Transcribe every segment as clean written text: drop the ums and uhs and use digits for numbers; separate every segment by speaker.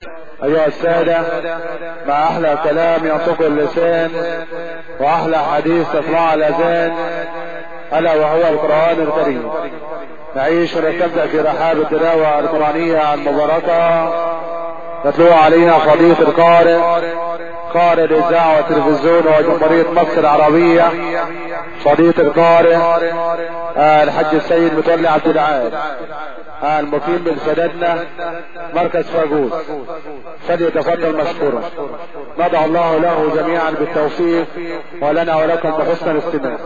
Speaker 1: أيها السادة، مع أحلى كلام ينطق اللسان وأحلى حديث تسمع الأذان ألا وهو القرآن الكريم، نعيش ونستمتع في رحاب التلاوة القرآنية المباركة. يتلو علينا فضيلة قارئ الإذاعة والتلفزيون وجمهورية مصر العربية، فضيلة القارئ الحج السيد متولي عبد العال المقيم بسددنا مركز فاجوس، فليتفضل مشكورا. ندعو الله له جميعا بالتوفيق ولنا ولكم بحسن الاستماع.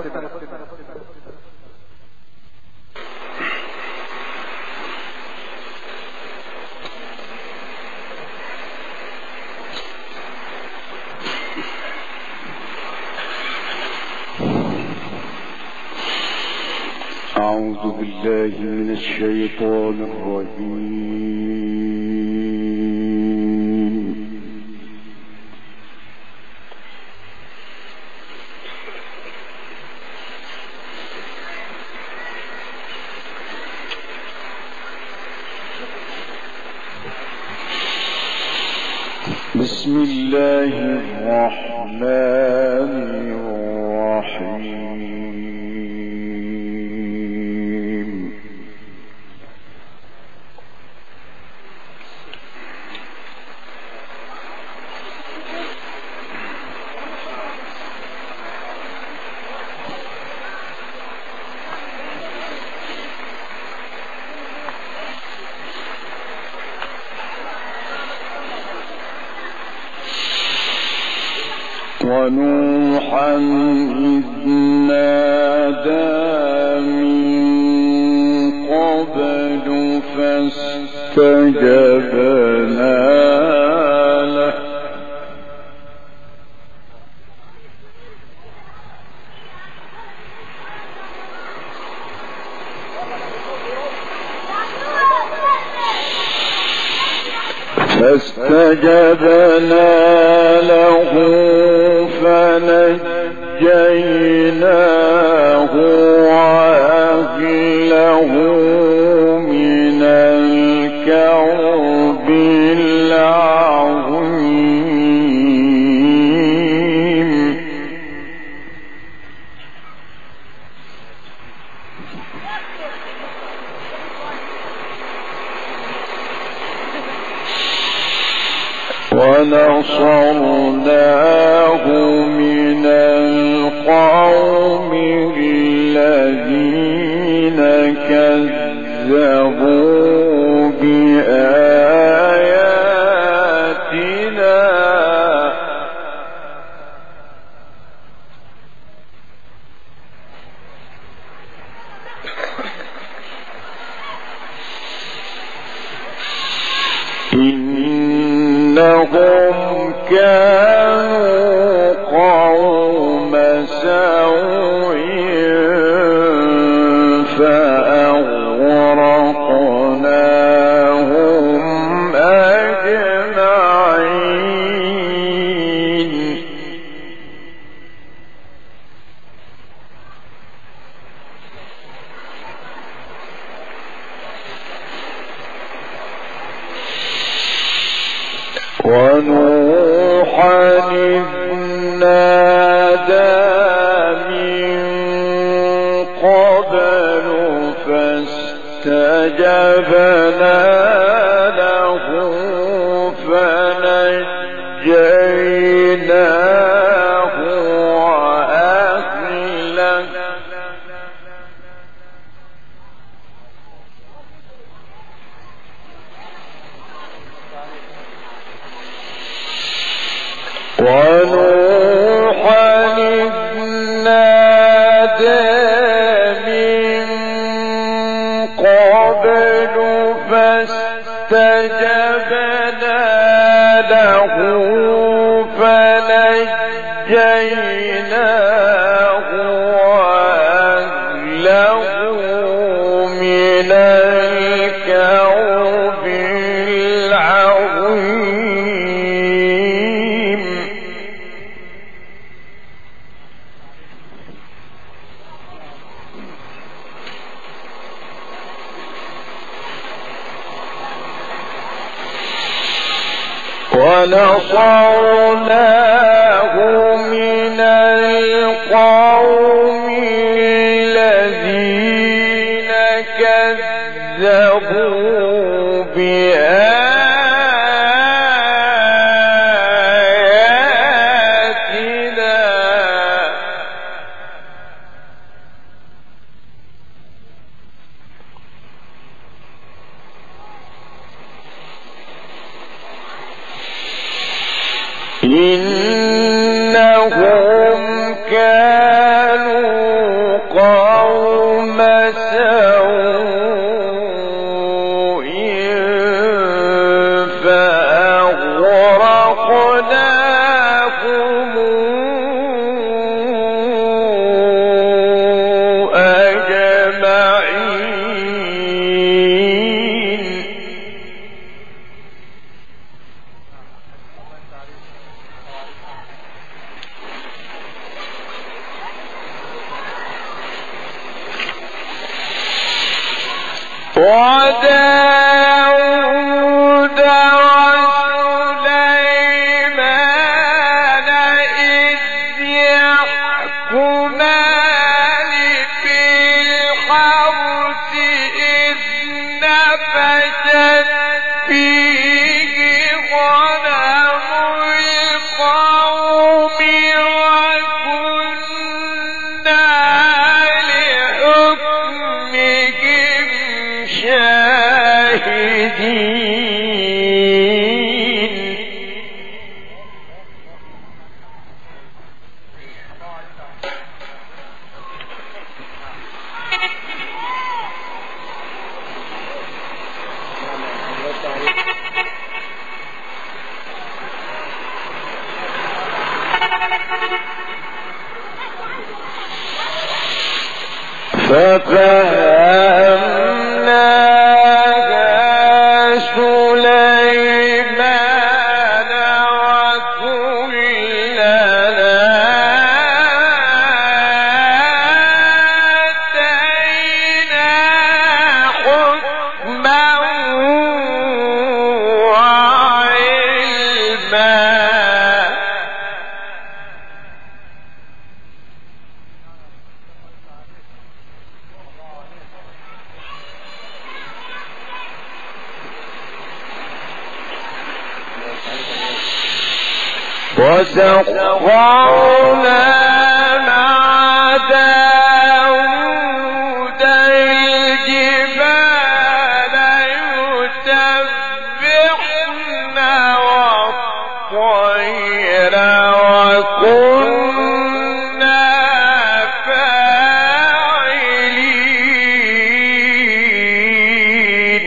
Speaker 2: أعوذ بالله من الشيطان الرجيم. بسم الله الرحمن الرحيم. ونوحا إذ نادى من قبل فاستجبنا له فنجيناه وأهله من الكرب العظيم. ونصرناه من القوم الذين كذبوا بآياتنا إنهم كانوا قوم سوء فأغرقناهم أجمعين. ونوحا إذ نادى من قبل فاستجبنا له فنجيناه وأهله ونوحا إذ نادى من قبل فاستجبنا له فنجيناه وأهله من الكرب العظيم. ونصرناه من القوم الذين كذبوا بآياتنا إنهم كانوا قوم سوء فأغرقناهم أجمعين. وداود وسليمان إذ يحكمان في الحرث إذ نفشت فيه غنم القوم وكنا لحكمهم شاهدين. ففهمناها سليمان وكلنا آتينا حكما وعلما. وسخرنا مع داود الجبال يسبحن والطير وكنا فاعلين.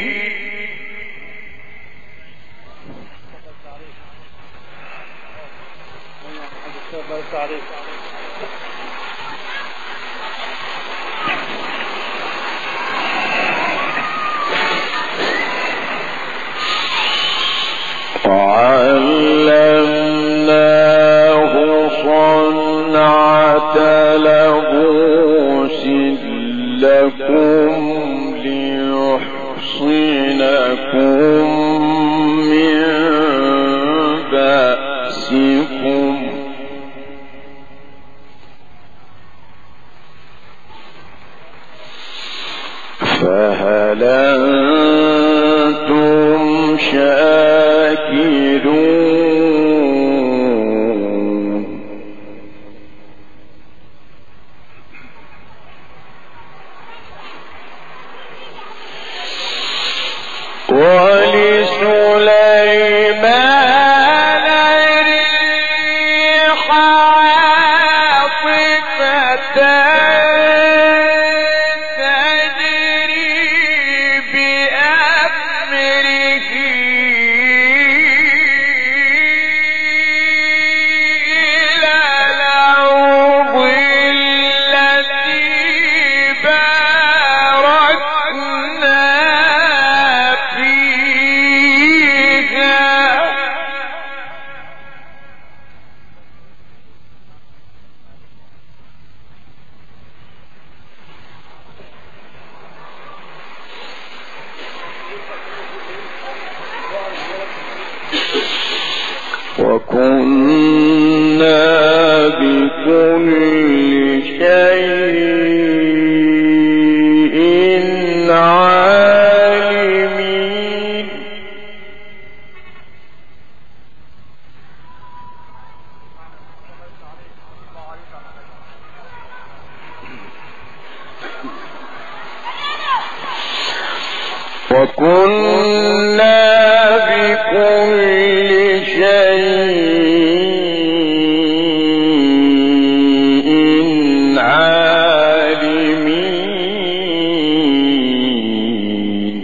Speaker 2: وعلمناه صنعة لبوس لكم ليحصنكم من بأسكم. فهل أنتم شاكرون؟ وكنا بكل شيء عالمين وكنا بكل شيء عالمين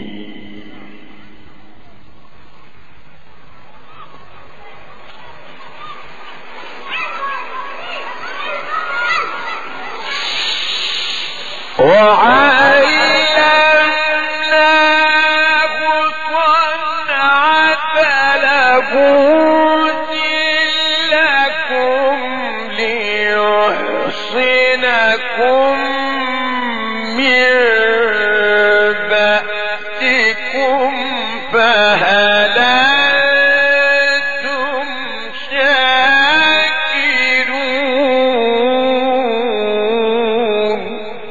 Speaker 2: ليحصنكم من بأسكم فهل أنتم شاكرون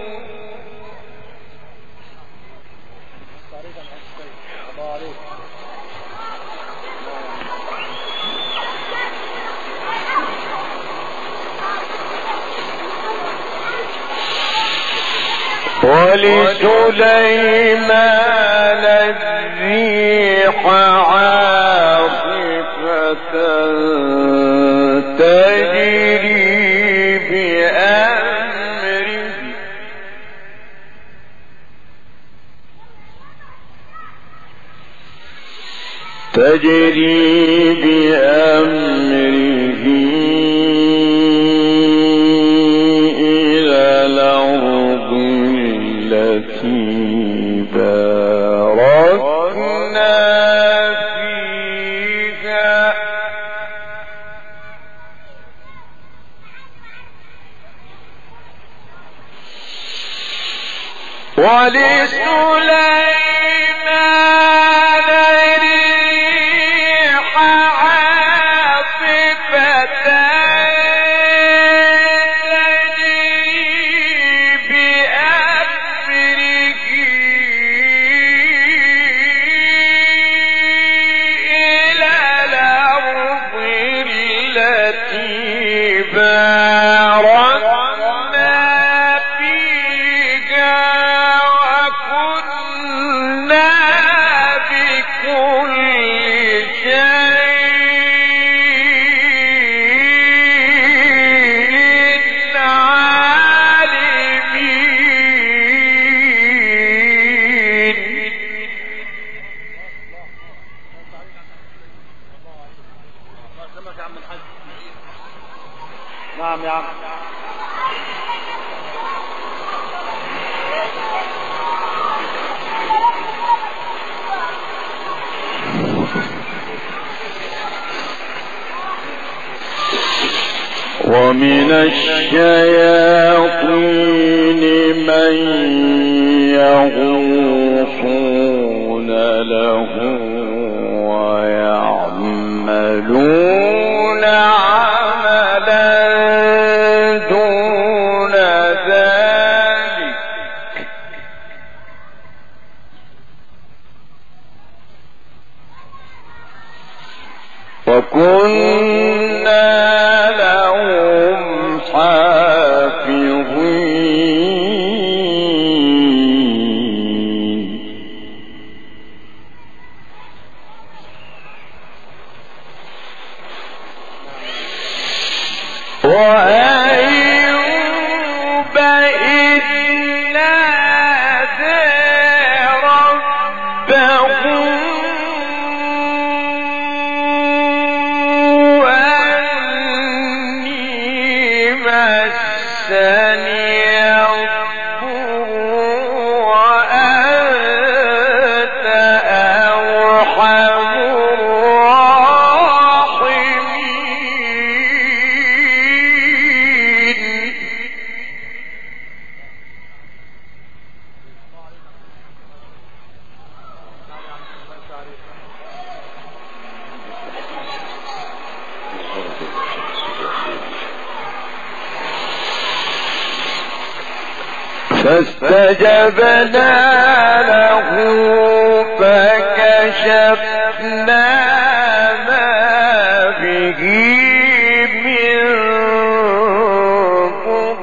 Speaker 2: ولسليمان الريح عاصفة تجري بأمره إلى الأرض التي باركنا فيها ولسليمان الريح عاصفة تجري بأمره إلى الأرض التي باركنا فيها وكنا بكل شيء عالمين
Speaker 1: نعم يا عم.
Speaker 2: ومن الشياطين من يغوصون له ويعملون عملا دون ذلك وكنا لهم حافظين وأيوب إذ نادى ربه أني مسني الضر وأنت أرحم الراحمين فاستجبنا له فكشفنا ما به من ضر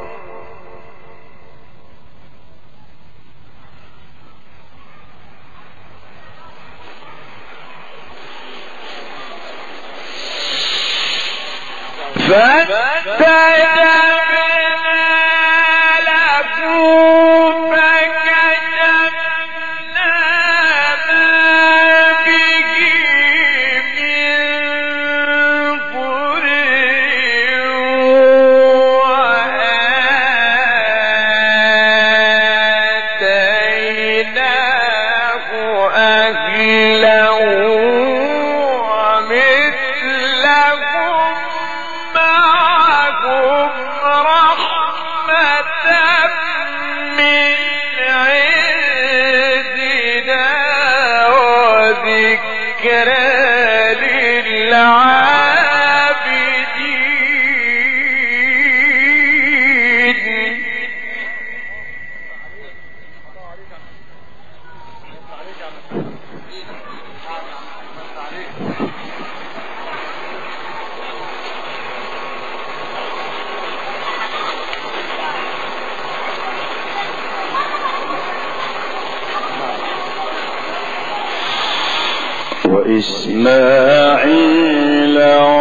Speaker 2: وإسماعيل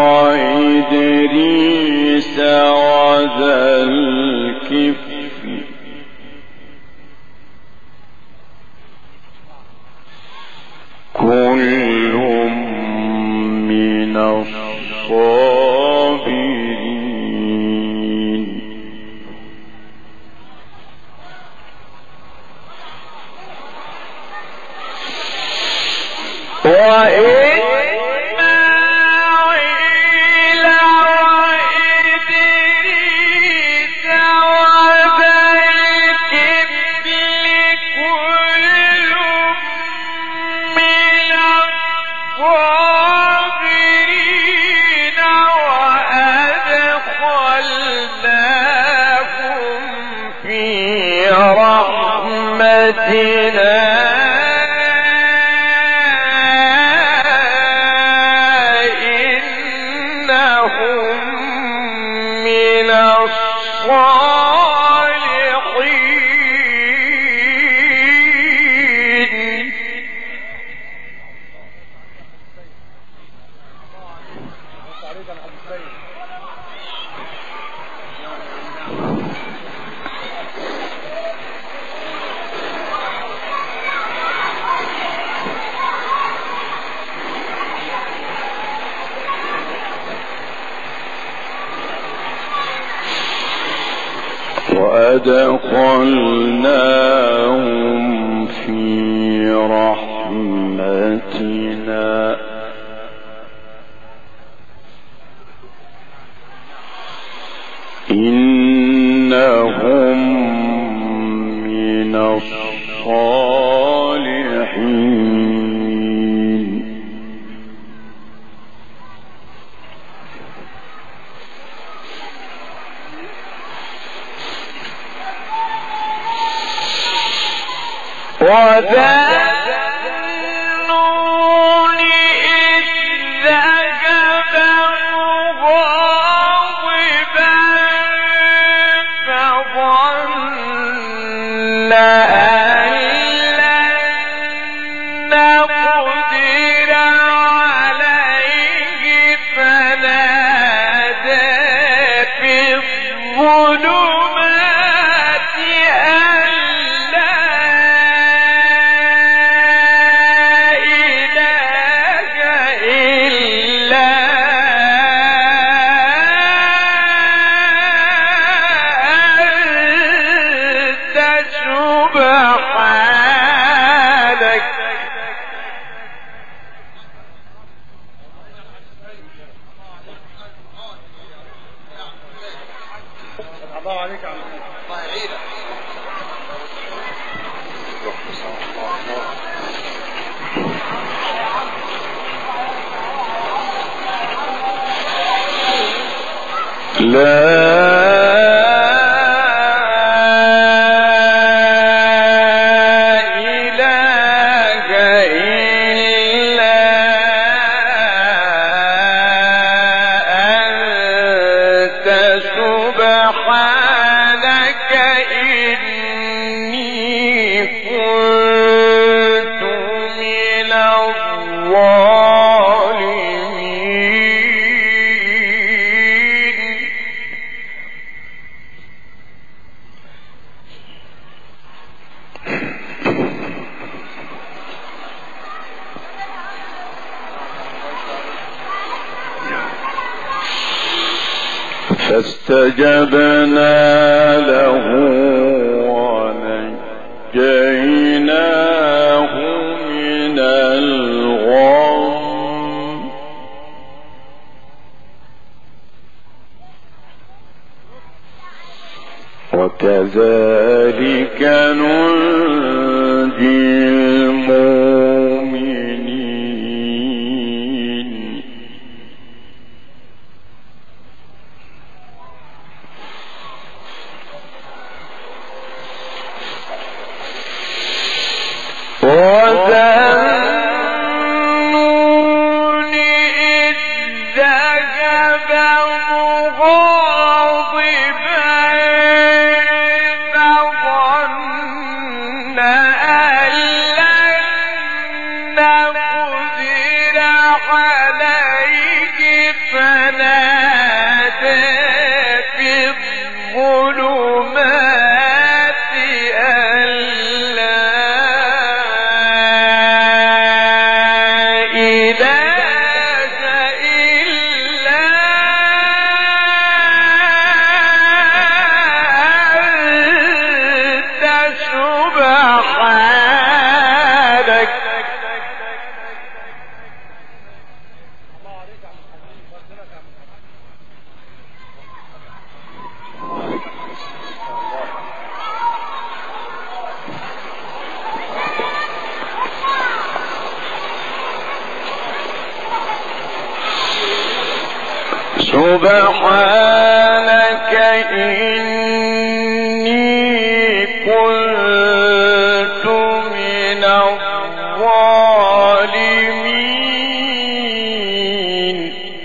Speaker 2: وإدريس وذا الكفل كل من الصابرين وإسماعيل وإدريس وذا الكفل كل من الصابرين وأدخلناهم في رحمتنا وأدخلناهم في رحمتنا إنهم من الصالحين وذا النون إذ ذهب مغاضبا فظن أن لن نقدر عليه فنادى في الظلمات أن لا
Speaker 3: فاستجبنا له ونجيناه من الغم وكذلك ننجي المؤمنين. وذنون إذ ذهب مغاضبا فظن أن لن نقدر عليه فنادى في الظلمات أن لا إله إلا أنت سبحانك سبحانك إني كنت من الظالمين.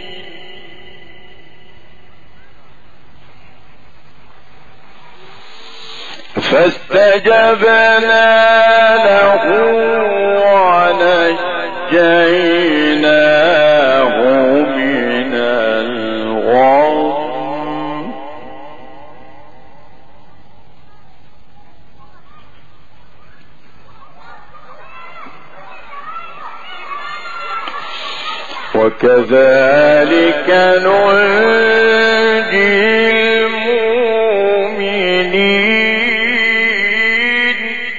Speaker 3: فاستجبنا له ونجيناه من الغم وكذلك ننجي المؤمنين.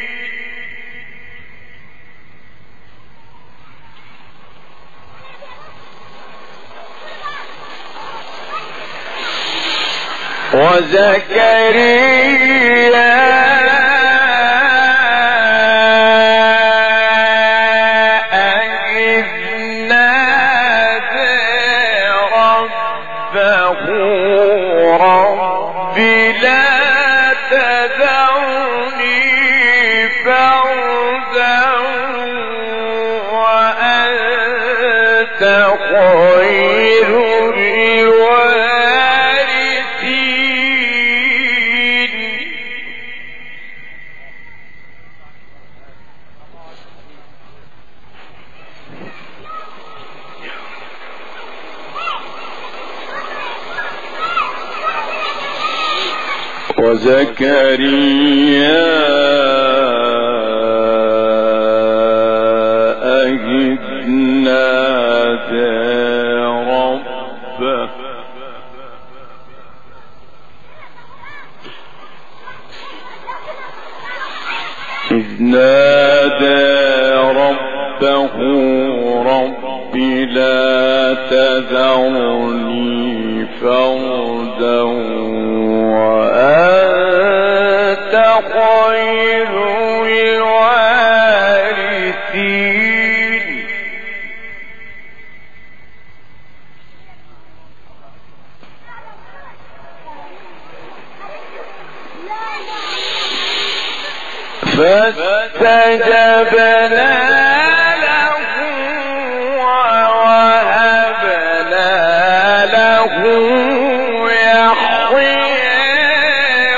Speaker 3: وزكريا إذ نادى ربه رب لا تذرني فردا وأنت خير الوارثين. وزكريا إذ نادى ربه رب لا تذرني فردا وأنت خير الوارثين. فاستجبنا له ووهبنا له يحيى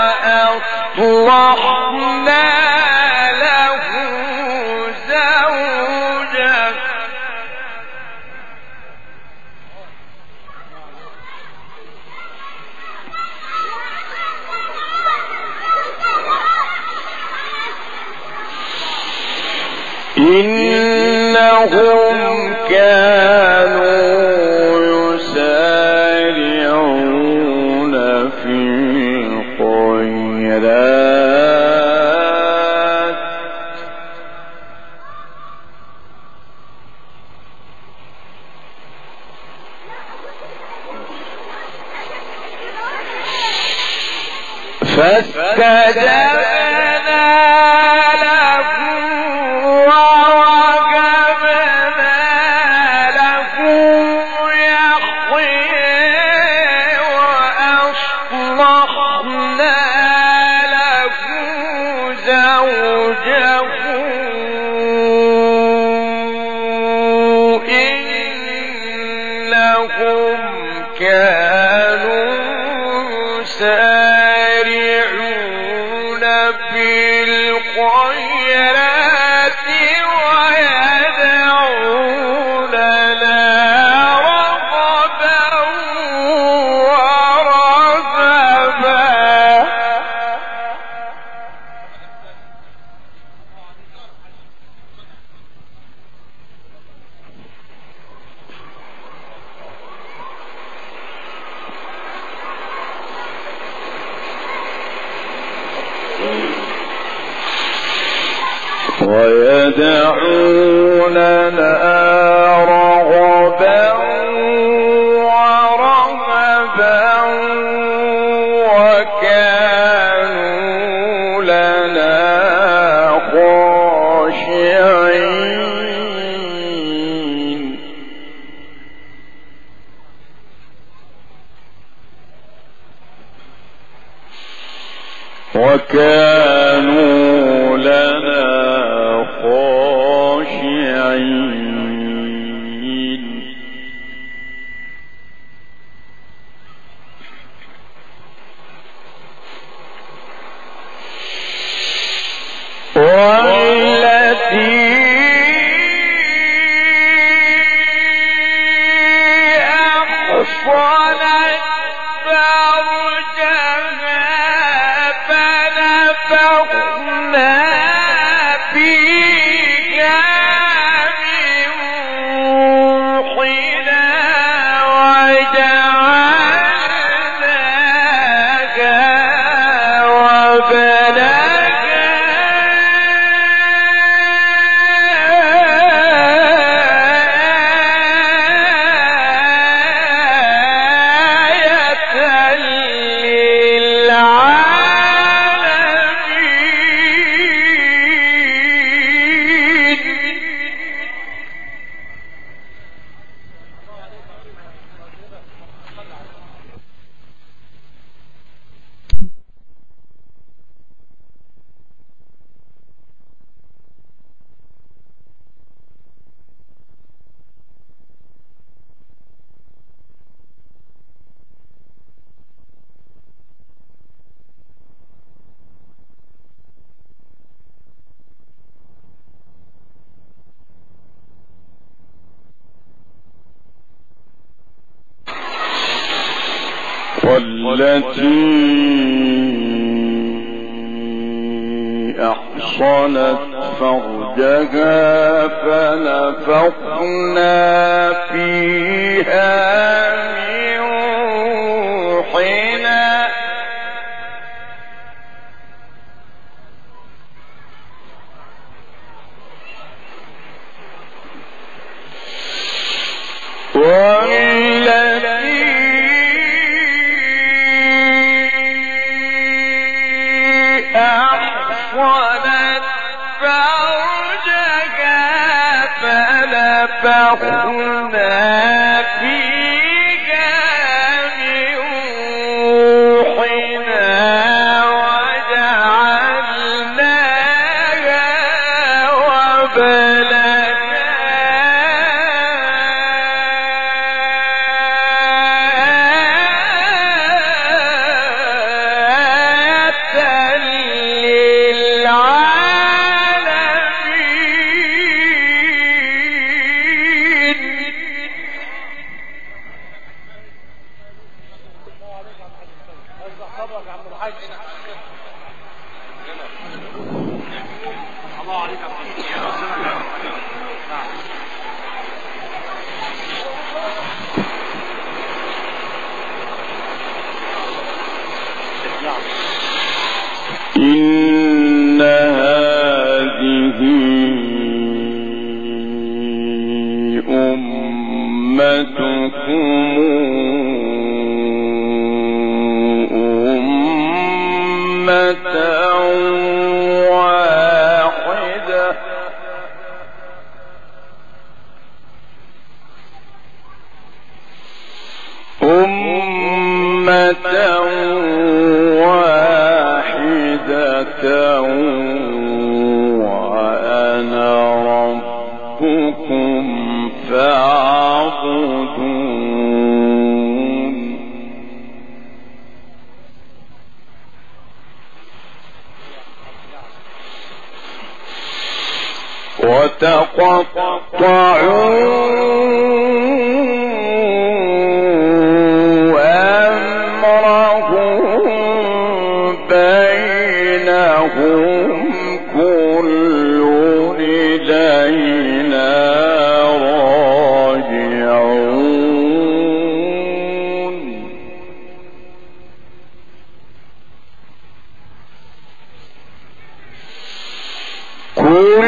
Speaker 3: وأصلحنا له زوجه إنهم كانوا يسارعون في الخيرات فاستجبنا له ووهبنا له يحيى وأصلحنا له زوجه إنهم كانوا يسارعون في الخيرات ويدعوننا رغبا ورهبا ويدعوننا رغبا ورهبا وكانوا لنا خاشعين وكانوا لنا خاشعين والتي أحصنت فرجها فنفخنا فيها من روحنا وجعلناها وبناها والتي أحصنت فرجها فنفخنا فيها من روحنا أحصنت فرجها فنفخنا فيها من روحنا وجعلناها إن هذه أمتكم أمة واحدة وأنا ربكم فاعبدون وتقطعوا أمرهم بينهم كل إلينا راجعون كل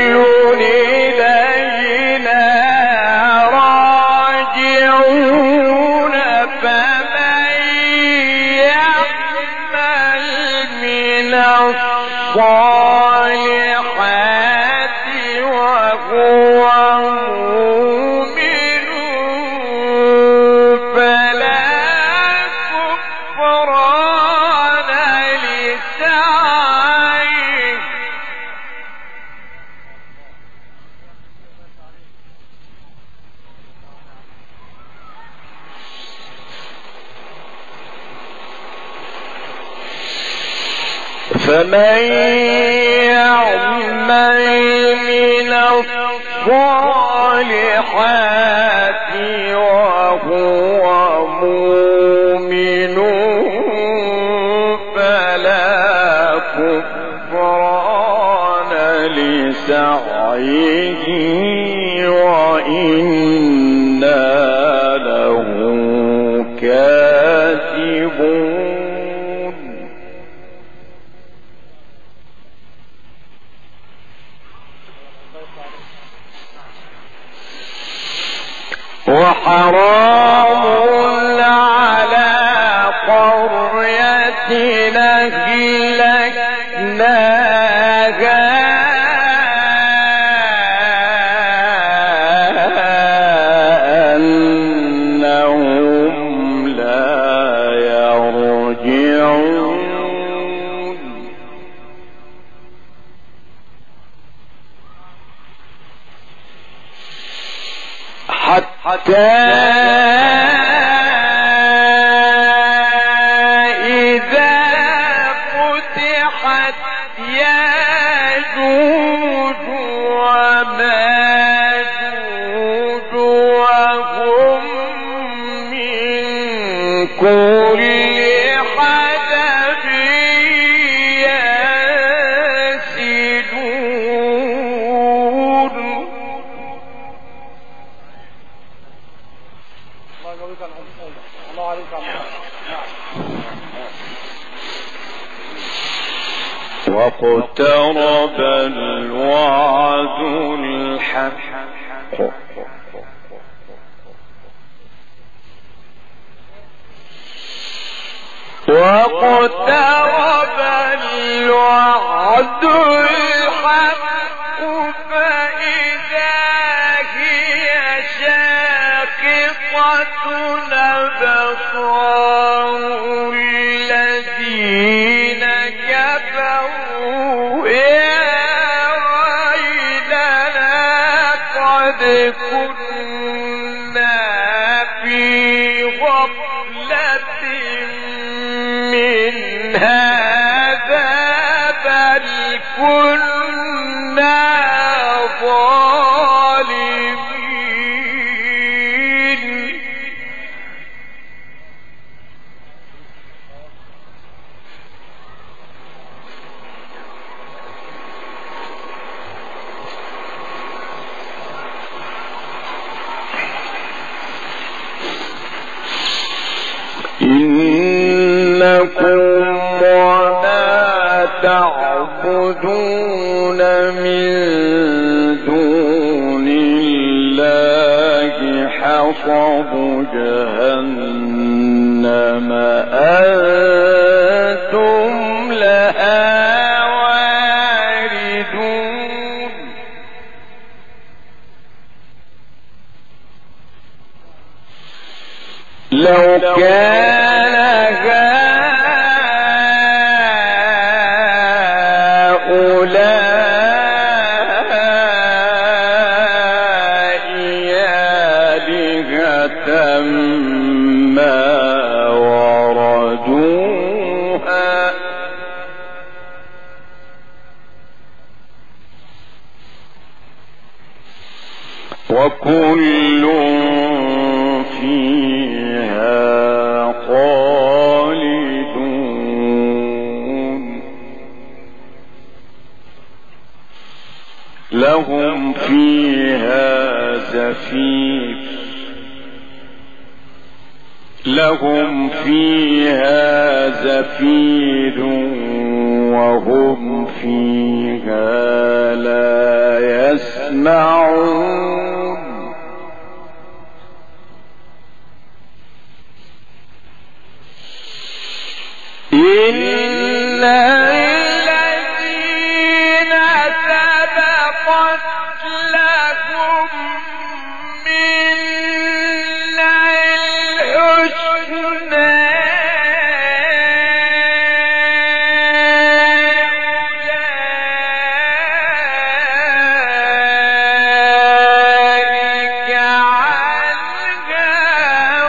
Speaker 3: إلينا راجعون فمن يعمل من الصالحات وهو مؤمن فلا كفران لسعيه فمن يعمل من الصالحات وهو مؤمن فلا كفران لسعيه وإنا له كاتبون وحرام على قرية أهلكناها أنهم لا يرجعون حتى إذا فتحت ياجوج وماجوج وهم من كل حدب ينسلون واقترب الوعد الحق واقترب الوعد الحق فإذا هي شاخصة أبصار الذين كفروا يا ويلنا قد كنا في غفلة من هذا بل كنا ظالمين إنكم وما تعبدون من دون الله حصب جهنم أنتم لها واردون. لو كان هؤلاء آلهة ما وردوها وكل فيها خالدون لهم فيها زفير وهم فيها لا يسمعون. إن الذين سبقت لكم منا الحسنى أولئك عنها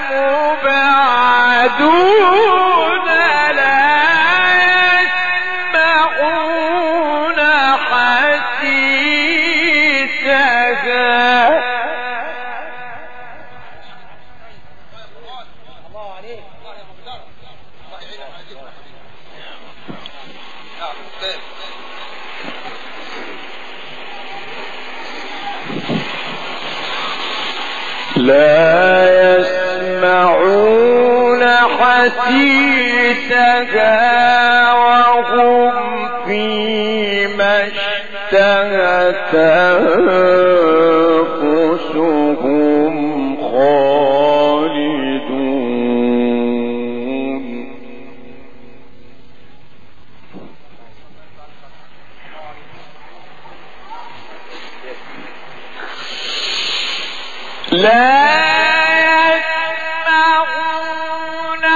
Speaker 3: مبعدون لا يسمعون حسيسها. لا يسمعون حسيسها وهم فيما اشتهت أنفسهم خالدون. لا يسمعون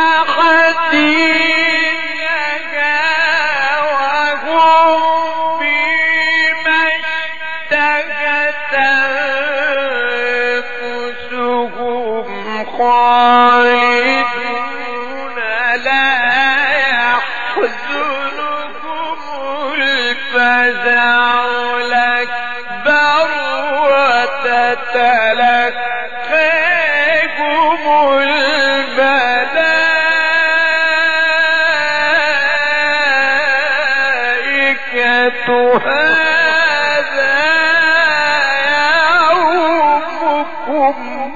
Speaker 3: حسيسها وهم فيما اشتهت أنفسهم خالدون لا يحزنهم الفزع الأكبر وتتلقاهم الملائكة هذا يومكم.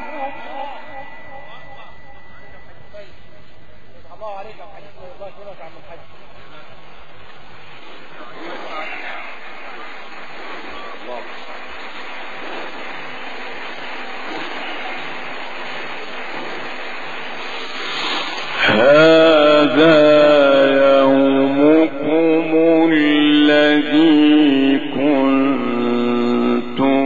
Speaker 3: هذا يومكم الذي كنتم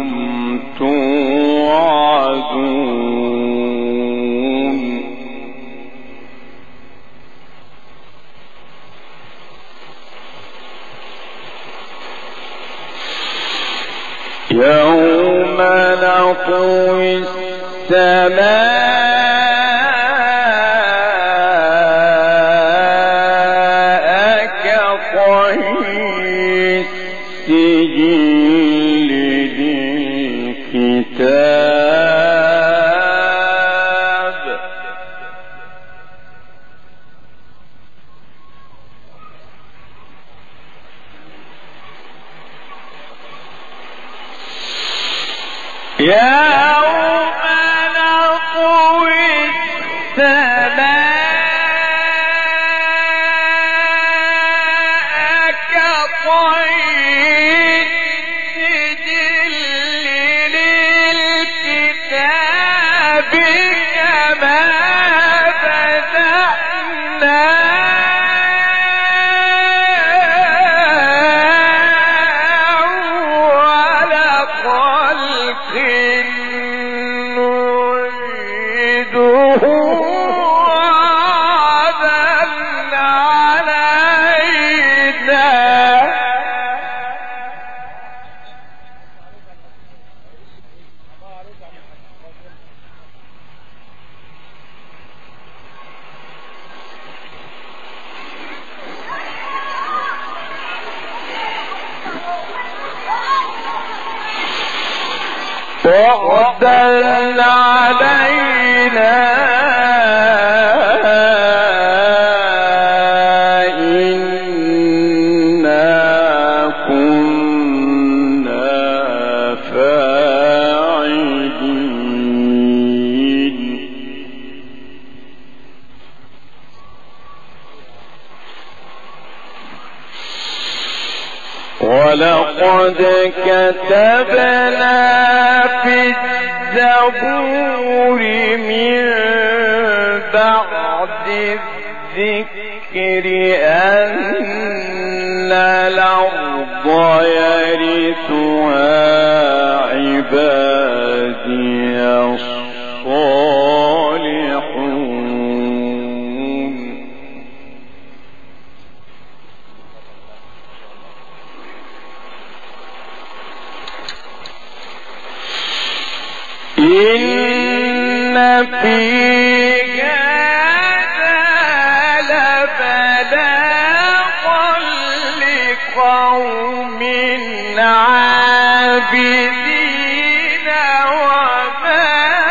Speaker 3: توعدون. يوم نطوي السماء كطي السجل للكتاب. يوم نطوي السماء وعدا علينا إنا كنا فاعلين ولقد كتبنا في الزبور من بعد الذكر أن الأرض يرثها عبادي الصالحون إن في هذا لبلاغا لقوم عابدين وما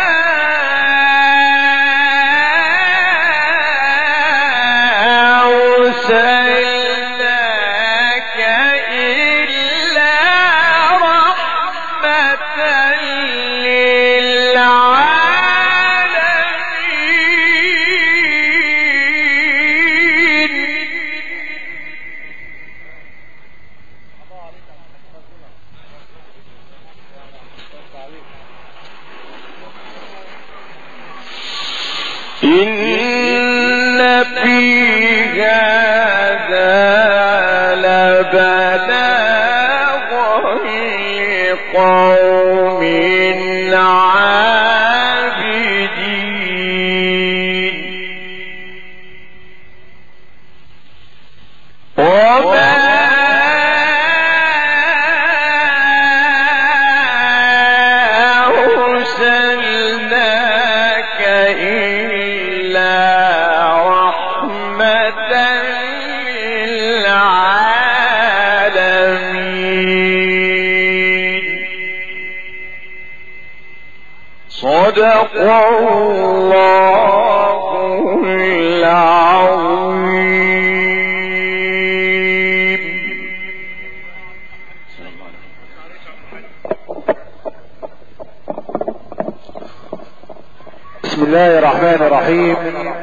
Speaker 3: أرسلناك إلا رحمة إن في هذا لبلاغا لقوم عابدين وما أرسلناك إلا رحمة للعالمين صدق الله العظيم.
Speaker 1: بسم الله الرحمن الرحيم.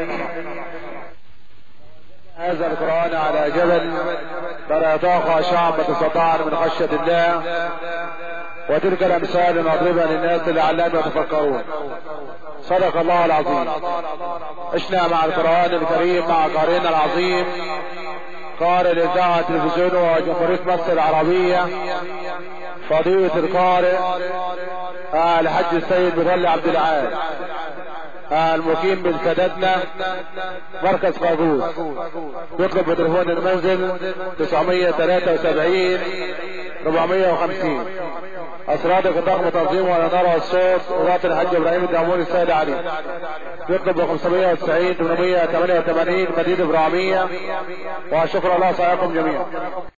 Speaker 1: هذا القرآن على جبل فلا يطاق شعب تستطاع من خشية الله، وتلك الأمثال نضربها للناس لعلهم يتفكرون. صدق الله العظيم. عشنا مع القرآن الكريم مع قارئنا العظيم قارئ الإذاعة التلفزيون وجمهورية مصر العربية فضيلة القارئ الحج السيد مظل عبد العال المقيم بالسادتنا مركز قابوس. يطلب بتليفون المنزل 973 450. أسرادك الضخم تنظيم ونرى الصوت وراة الحج إبراهيم الداموني السيد علي. يطلب ب 590 888 مدينة إبراهيمية. وشكر الله سعيكم جميعا.